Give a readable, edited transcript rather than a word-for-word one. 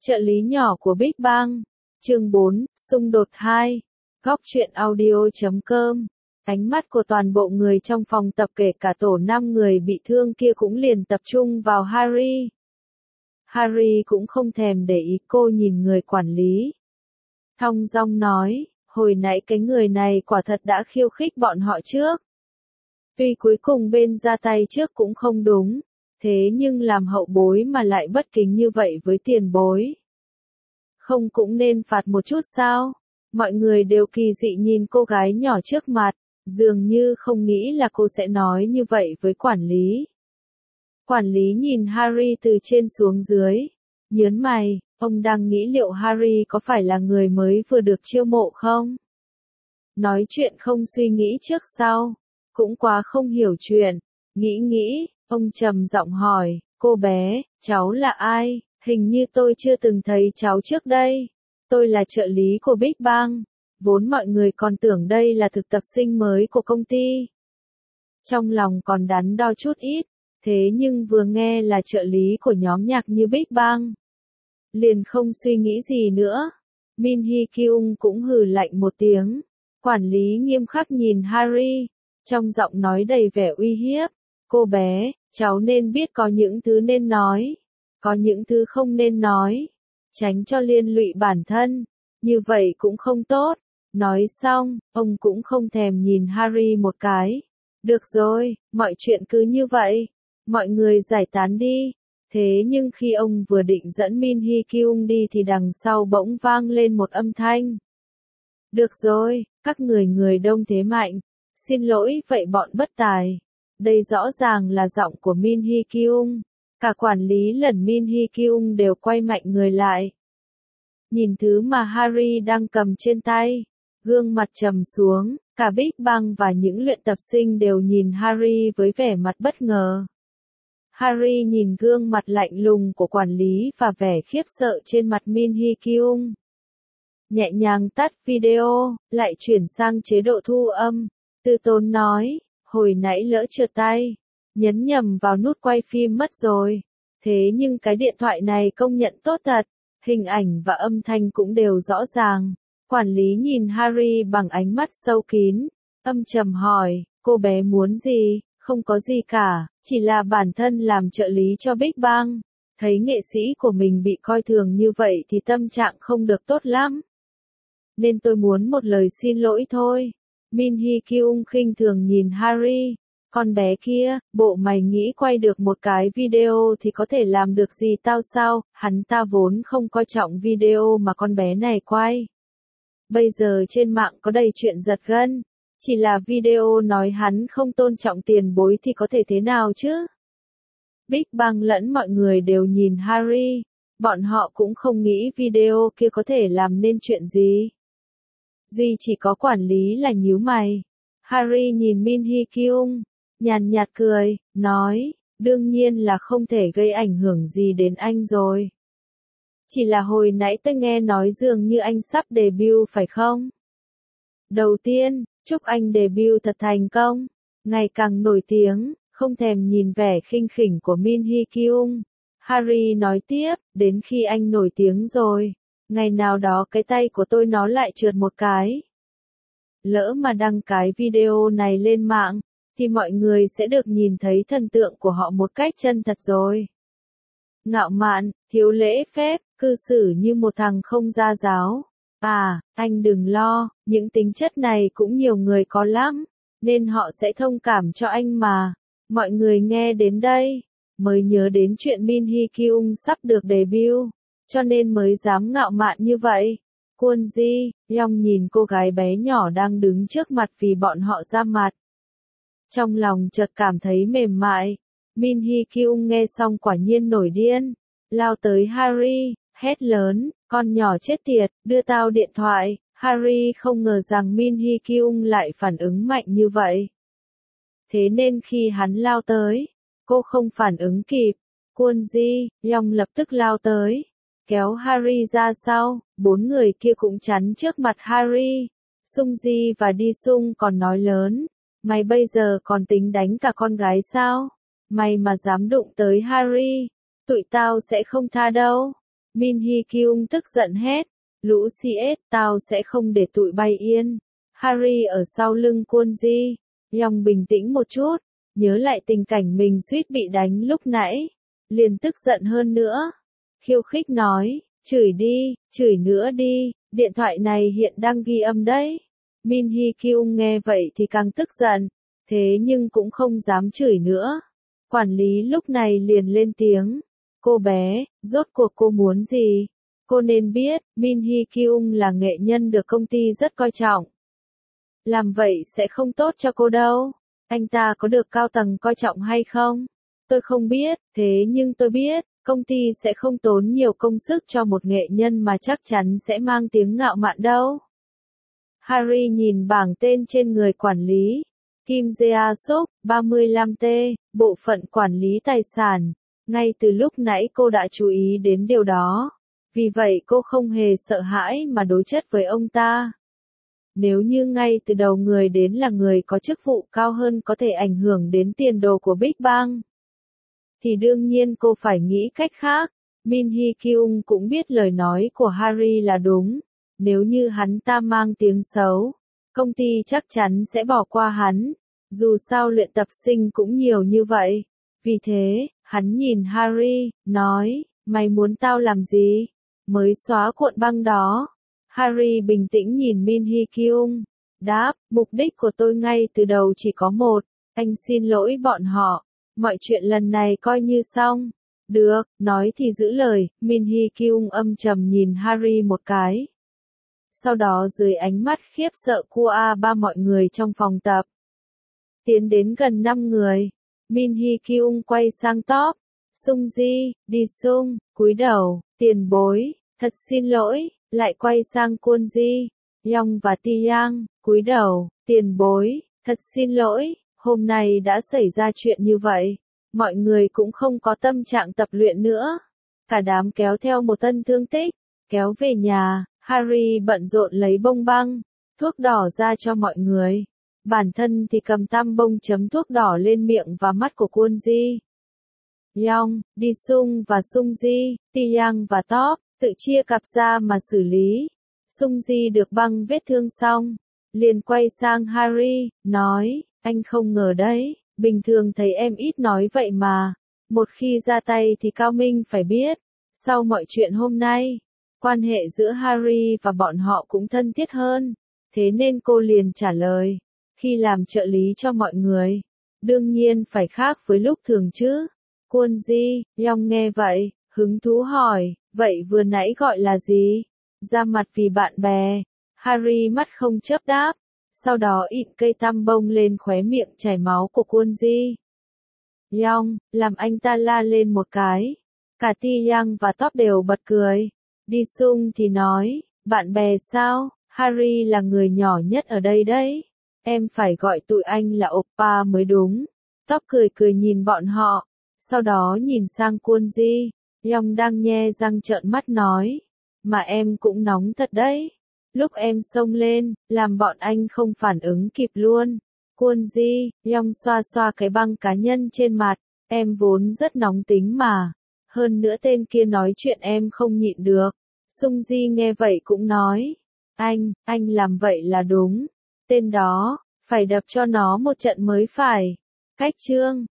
Trợ lý nhỏ của Big Bang. Chương 4, xung đột 2. Góc truyện audio.com. Ánh mắt của toàn bộ người trong phòng tập kể cả tổ 5 người bị thương kia cũng liền tập trung vào Harry. Harry cũng không thèm để ý cô nhìn người quản lý. Thong dong nói, hồi nãy cái người này quả thật đã khiêu khích bọn họ trước. Tuy cuối cùng bên ra tay trước cũng không đúng, thế nhưng làm hậu bối mà lại bất kính như vậy với tiền bối. Không cũng nên phạt một chút sao? Mọi người đều kỳ dị nhìn cô gái nhỏ trước mặt, dường như không nghĩ là cô sẽ nói như vậy với quản lý. Quản lý nhìn Harry từ trên xuống dưới, nhớn mày, ông đang nghĩ liệu Harry có phải là người mới vừa được chiêu mộ không? Nói chuyện không suy nghĩ trước sau, cũng quá không hiểu chuyện. Nghĩ, ông trầm giọng hỏi, cô bé, cháu là ai? Hình như tôi chưa từng thấy cháu trước đây. Tôi là trợ lý của Big Bang. Vốn mọi người còn tưởng đây là thực tập sinh mới của công ty. Trong lòng còn đắn đo chút ít, thế nhưng vừa nghe là trợ lý của nhóm nhạc như Big Bang, liền không suy nghĩ gì nữa. Min Hee Kyung cũng hừ lạnh một tiếng. Quản lý nghiêm khắc nhìn Harry, trong giọng nói đầy vẻ uy hiếp. Cô bé, cháu nên biết có những thứ nên nói, có những thứ không nên nói, tránh cho liên lụy bản thân, như vậy cũng không tốt. Nói xong, ông cũng không thèm nhìn Harry một cái. Được rồi, mọi chuyện cứ như vậy, mọi người giải tán đi. Thế nhưng khi ông vừa định dẫn Min Hee Kyung đi thì đằng sau bỗng vang lên một âm thanh. Được rồi, các người đông thế mạnh. Xin lỗi vậy bọn bất tài. Đây rõ ràng là giọng của Min Hee Kyung. Cả quản lý lẫn Min Hee Kyung đều quay mạnh người lại. Nhìn thứ mà Harry đang cầm trên tay, gương mặt trầm xuống, cả Big Bang và những luyện tập sinh đều nhìn Harry với vẻ mặt bất ngờ. Harry nhìn gương mặt lạnh lùng của quản lý và vẻ khiếp sợ trên mặt Min Hee Kyung. Nhẹ nhàng tắt video, lại chuyển sang chế độ thu âm. Từ tốn nói, hồi nãy lỡ trượt tay, nhấn nhầm vào nút quay phim mất rồi. Thế nhưng cái điện thoại này công nhận tốt thật, hình ảnh và âm thanh cũng đều rõ ràng. Quản lý nhìn Harry bằng ánh mắt sâu kín, âm trầm hỏi, cô bé muốn gì? Không có gì cả, chỉ là bản thân làm trợ lý cho Big Bang. Thấy nghệ sĩ của mình bị coi thường như vậy thì tâm trạng không được tốt lắm. Nên tôi muốn một lời xin lỗi thôi. Min Hee Kyung khinh thường nhìn Harry. Con bé kia, bộ mày nghĩ quay được một cái video thì có thể làm được gì tao sao? Hắn ta vốn không coi trọng video mà con bé này quay. Bây giờ trên mạng có đầy chuyện giật gân. Chỉ là video nói hắn không tôn trọng tiền bối thì có thể thế nào chứ? Big Bang lẫn mọi người đều nhìn Harry. Bọn họ cũng không nghĩ video kia có thể làm nên chuyện gì. Duy chỉ có quản lý là nhíu mày. Harry nhìn Min Hee Kyung, nhàn nhạt cười, nói, đương nhiên là không thể gây ảnh hưởng gì đến anh rồi. Chỉ là hồi nãy tôi nghe nói dường như anh sắp debut phải không? Đầu tiên, chúc anh debut thật thành công, ngày càng nổi tiếng, không thèm nhìn vẻ khinh khỉnh của Min Hee Kyung. Harry nói tiếp, đến khi anh nổi tiếng rồi, ngày nào đó cái tay của tôi nó lại trượt một cái. Lỡ mà đăng cái video này lên mạng, thì mọi người sẽ được nhìn thấy thần tượng của họ một cách chân thật rồi. Ngạo mạn, thiếu lễ phép, cư xử như một thằng không gia giáo. À, anh đừng lo, những tính chất này cũng nhiều người có lắm, nên họ sẽ thông cảm cho anh mà. Mọi người nghe đến đây, mới nhớ đến chuyện Min Hee Kyung sắp được debut, cho nên mới dám ngạo mạn như vậy. Kwon Ji, Yong nhìn cô gái bé nhỏ đang đứng trước mặt vì bọn họ ra mặt. Trong lòng chợt cảm thấy mềm mại. Min Hee Kyung nghe xong quả nhiên nổi điên, lao tới Harry, hét lớn, con nhỏ chết tiệt, đưa tao điện thoại. Harry không ngờ rằng Min Hee Kyung lại phản ứng mạnh như vậy. Thế nên khi hắn lao tới, cô không phản ứng kịp. Kwon Ji, Yong lập tức lao tới, kéo Harry ra sau, 4 người kia cũng chắn trước mặt Harry. Sung Ji và Đi Sung còn nói lớn, mày bây giờ còn tính đánh cả con gái sao? Mày mà dám đụng tới Harry, tụi tao sẽ không tha đâu. Min Hee Kyung tức giận hét, lũ CS, tao sẽ không để tụi bay yên. Harry ở sau lưng Kwon Ji. Young bình tĩnh một chút, nhớ lại tình cảnh mình suýt bị đánh lúc nãy, liền tức giận hơn nữa. Khiêu khích nói, chửi đi, chửi nữa đi, điện thoại này hiện đang ghi âm đấy. Min Hee Kyung nghe vậy thì càng tức giận, thế nhưng cũng không dám chửi nữa. Quản lý lúc này liền lên tiếng, cô bé, rốt cuộc cô muốn gì? Cô nên biết, Min Hee Kyung là nghệ nhân được công ty rất coi trọng. Làm vậy sẽ không tốt cho cô đâu. Anh ta có được cao tầng coi trọng hay không? Tôi không biết, thế nhưng tôi biết, công ty sẽ không tốn nhiều công sức cho một nghệ nhân mà chắc chắn sẽ mang tiếng ngạo mạn đâu. Harry nhìn bảng tên trên người quản lý. Kim Jae-suk, 35T, bộ phận quản lý tài sản. Ngay từ lúc nãy cô đã chú ý đến điều đó. Vì vậy cô không hề sợ hãi mà đối chất với ông ta. Nếu như ngay từ đầu người đến là người có chức vụ cao hơn có thể ảnh hưởng đến tiền đồ của Big Bang, thì đương nhiên cô phải nghĩ cách khác. Min Hee Kyung cũng biết lời nói của Harry là đúng. Nếu như hắn ta mang tiếng xấu, công ty chắc chắn sẽ bỏ qua hắn. Dù sao luyện tập sinh cũng nhiều như vậy. Vì thế, hắn nhìn Harry, nói, mày muốn tao làm gì? Mới xóa cuộn băng đó. Harry bình tĩnh nhìn Min Hee Kyung. Đáp, mục đích của tôi ngay từ đầu chỉ có một. Anh xin lỗi bọn họ. Mọi chuyện lần này coi như xong. Được, nói thì giữ lời. Min Hee Kyung âm trầm nhìn Harry một cái. Sau đó dưới ánh mắt khiếp sợ của ba mọi người trong phòng tập, tiến đến gần 5 người. Min Hee Kyung quay sang Top. Sung Ji, đi Sung, cúi đầu, tiền bối, thật xin lỗi, lại quay sang Kwon Ji, Young và Ti Yang, cúi đầu, tiền bối, thật xin lỗi, hôm nay đã xảy ra chuyện như vậy. Mọi người cũng không có tâm trạng tập luyện nữa. Cả đám kéo theo một tân thương tích, kéo về nhà. Harry bận rộn lấy bông băng, thuốc đỏ ra cho mọi người. Bản thân thì cầm tăm bông chấm thuốc đỏ lên miệng và mắt của Kwon Ji. Young, Đi Sung và Sung Ji, Ti Yang và Top, tự chia cặp ra mà xử lý. Sung Ji được băng vết thương xong, liền quay sang Harry, nói, anh không ngờ đấy, bình thường thấy em ít nói vậy mà. Một khi ra tay thì Cao Minh phải biết. Sau mọi chuyện hôm nay, quan hệ giữa Harry và bọn họ cũng thân thiết hơn. Thế nên cô liền trả lời, khi làm trợ lý cho mọi người, đương nhiên phải khác với lúc thường chứ. Kwon Ji, Young nghe vậy, hứng thú hỏi, vậy vừa nãy gọi là gì? Ra mặt vì bạn bè. Harry mắt không chớp đáp, sau đó ịn cây tăm bông lên khóe miệng chảy máu của Kwon Ji. Young, làm anh ta la lên một cái. Cả Ti Yang và Top đều bật cười. Đi Sung thì nói, bạn bè sao? Harry là người nhỏ nhất ở đây đấy. Em phải gọi tụi anh là oppa mới đúng. Top cười cười nhìn bọn họ. Sau đó nhìn sang Kwon Ji. Young đang nhe răng trợn mắt nói. Mà em cũng nóng thật đấy. Lúc em xông lên, làm bọn anh không phản ứng kịp luôn. Kwon Ji, Young xoa xoa cái băng cá nhân trên mặt. Em vốn rất nóng tính mà. Hơn nữa tên kia nói chuyện em không nhịn được. Sung Ji nghe vậy cũng nói. Anh làm vậy là đúng. Tên đó, phải đập cho nó một trận mới phải. Cách chương.